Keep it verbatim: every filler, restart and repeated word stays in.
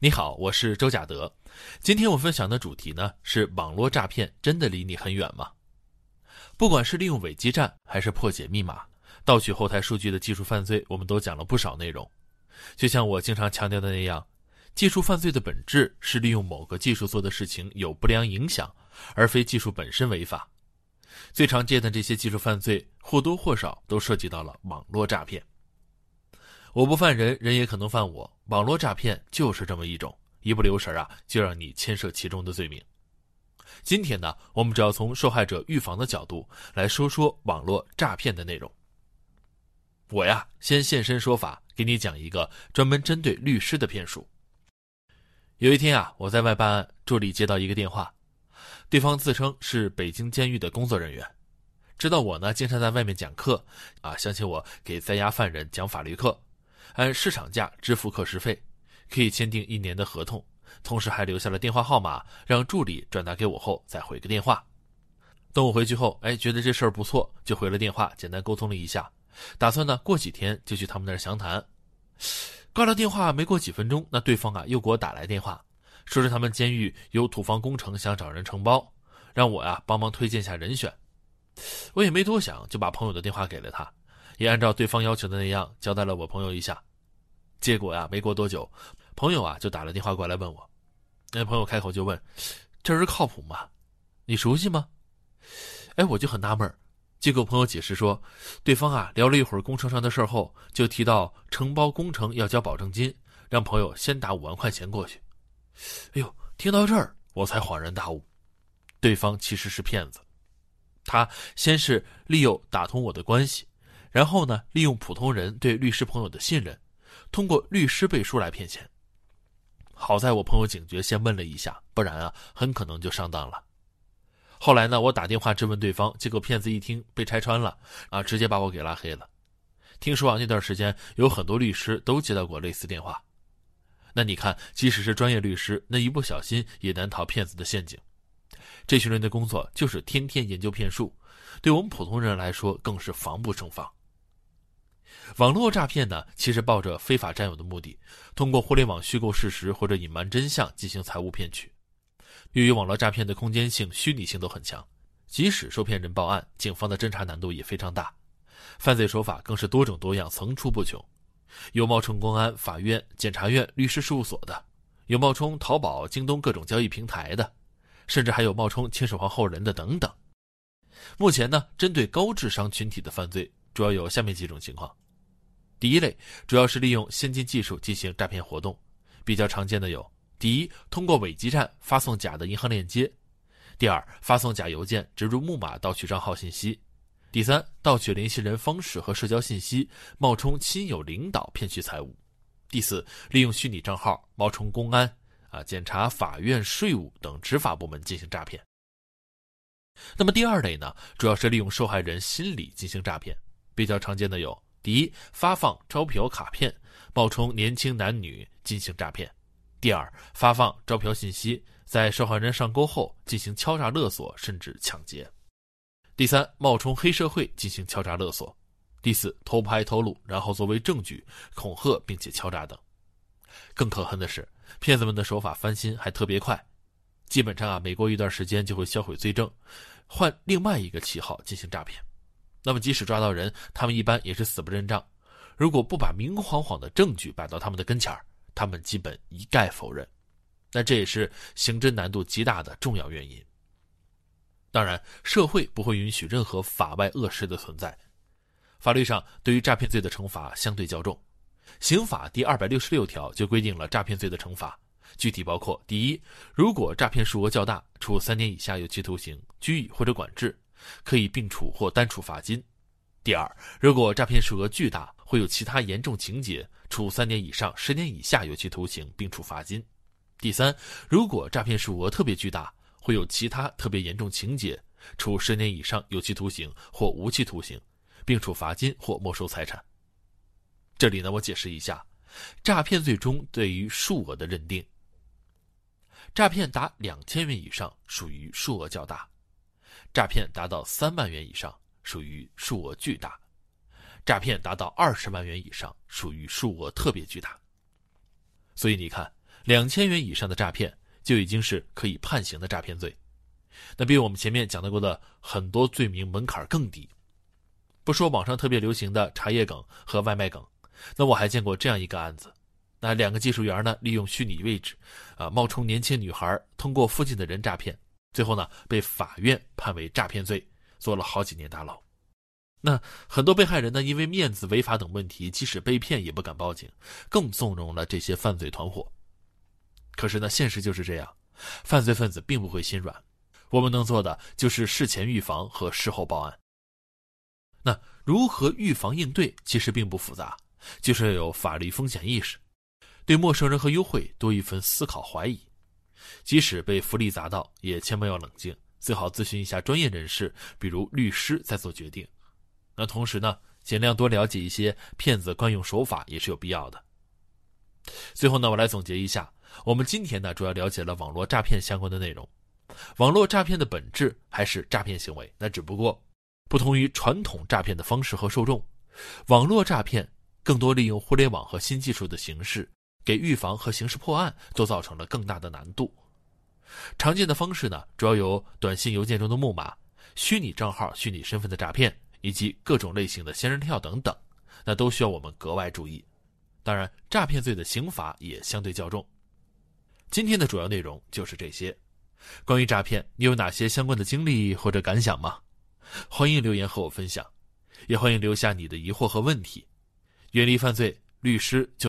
你好，我是周甲德。今天我分享的主题呢是网络诈骗真的离你很远吗？不管是利用伪基站还是破解密码、盗取后台数据的技术犯罪，我们都讲了不少内容。就像我经常强调的那样，技术犯罪的本质是利用某个技术做的事情有不良影响，而非技术本身违法。最常见的这些技术犯罪或多或少都涉及到了网络诈骗。我不犯人，人也可能犯我，网络诈骗就是这么一种，一不留神啊，就让你牵涉其中的罪名。今天呢，我们主要从受害者预防的角度来说说网络诈骗的内容。我呀，先现身说法，给你讲一个专门针对律师的骗术。有一天啊，我在外办案，助理接到一个电话，对方自称是北京监狱的工作人员，知道我呢经常在外面讲课啊，想请我给在押犯人讲法律课，按市场价支付课时费，可以签订一年的合同，同时还留下了电话号码，让助理转达给我后再回个电话。等我回去后，哎，觉得这事儿不错，就回了电话，简单沟通了一下，打算呢过几天就去他们那儿详谈。挂了电话没过几分钟，那对方啊又给我打来电话，说是他们监狱有土方工程想找人承包，让我呀帮忙推荐下人选。我也没多想，就把朋友的电话给了他，也按照对方要求的那样交代了我朋友一下。结果呀没过多久，朋友啊就打了电话过来问我，那朋友开口就问，这人靠谱吗？你熟悉吗？哎，我就很纳闷，结果朋友解释说，对方啊聊了一会儿工程上的事后，就提到承包工程要交保证金，让朋友先打五万块钱过去。哎呦，听到这儿我才恍然大悟，对方其实是骗子。他先是利用打通我的关系，然后呢利用普通人对律师朋友的信任，通过律师背书来骗钱。好在我朋友警觉先问了一下，不然啊很可能就上当了。后来呢，我打电话质问对方，结果骗子一听被拆穿了啊，直接把我给拉黑了。听说啊那段时间有很多律师都接到过类似电话。那你看，即使是专业律师，那一不小心也难逃骗子的陷阱。这群人的工作就是天天研究骗术，对我们普通人来说更是防不胜防。网络诈骗呢，其实抱着非法占有的目的，通过互联网虚构事实或者隐瞒真相进行财务骗取。由于网络诈骗的空间性、虚拟性都很强，即使受骗人报案，警方的侦查难度也非常大，犯罪手法更是多种多样，层出不穷。有冒充公安、法院、检察院、律师事务所的，有冒充淘宝、京东各种交易平台的，甚至还有冒充秦始皇后人的等等。目前呢，针对高智商群体的犯罪主要有下面几种情况。第一类主要是利用先进技术进行诈骗活动，比较常见的有：第一，通过伪基站发送假的银行链接；第二，发送假邮件植入木马盗取账号信息；第三，盗取联系人方式和社交信息，冒充亲友领导骗取财物；第四，利用虚拟账号冒充公安、啊检察、法院、税务等执法部门进行诈骗。那么第二类呢，主要是利用受害人心理进行诈骗，比较常见的有：第一，发放招嫖卡片，冒充年轻男女进行诈骗；第二，发放招嫖信息，在受害人上钩后进行敲诈勒索甚至抢劫；第三，冒充黑社会进行敲诈勒索；第四，偷拍偷录，然后作为证据恐吓并且敲诈等。更可恨的是，骗子们的手法翻新还特别快，基本上啊每过一段时间就会销毁罪证，换另外一个旗号进行诈骗。那么即使抓到人，他们一般也是死不认账，如果不把明晃晃的证据摆到他们的跟前，他们基本一概否认。那这也是刑侦难度极大的重要原因。当然，社会不会允许任何法外恶事的存在。法律上对于诈骗罪的惩罚相对较重，刑法第二百六十六条就规定了诈骗罪的惩罚，具体包括：第一，如果诈骗数额较大，处三年以下有期徒刑、拘役或者管制，可以并处或单处罚金；第二，如果诈骗数额巨大，会有其他严重情节，处三年以上十年以下有期徒刑并处罚金；第三，如果诈骗数额特别巨大，会有其他特别严重情节，处十年以上有期徒刑或无期徒刑，并处罚金或没收财产。这里呢，我解释一下，诈骗罪中对于数额的认定。诈骗达两千元以上属于数额较大，诈骗达到三万元以上属于数额巨大，诈骗达到二十万元以上属于数额特别巨大。所以你看， 两千元以上的诈骗就已经是可以判刑的诈骗罪。那比我们前面讲到过的很多罪名门槛更低。不说网上特别流行的茶叶梗和外卖梗，那我还见过这样一个案子。那两个技术员呢，利用虚拟位置，啊，冒充年轻女孩，通过附近的人诈骗，最后呢，被法院判为诈骗罪，坐了好几年大牢。那很多被害人呢，因为面子、违法等问题，即使被骗也不敢报警，更纵容了这些犯罪团伙。可是呢，现实就是这样，犯罪分子并不会心软，我们能做的就是事前预防和事后报案。那如何预防应对，其实并不复杂，就是要有法律风险意识，对陌生人和优惠多一份思考怀疑。即使被福利砸到，也千万要冷静，最好咨询一下专业人士，比如律师再做决定。那同时呢，尽量多了解一些骗子惯用手法也是有必要的。最后呢，我来总结一下，我们今天呢主要了解了网络诈骗相关的内容。网络诈骗的本质还是诈骗行为，那只不过不同于传统诈骗的方式和受众，网络诈骗更多利用互联网和新技术的形式，给预防和刑事破案都造成了更大的难度。常见的方式呢，主要有短信邮件中的木马、虚拟账号、虚拟身份的诈骗，以及各种类型的仙人跳等等，那都需要我们格外注意。当然，诈骗罪的刑罚也相对较重。今天的主要内容就是这些。关于诈骗，你有哪些相关的经历或者感想吗？欢迎留言和我分享，也欢迎留下你的疑惑和问题。远离犯罪，律师就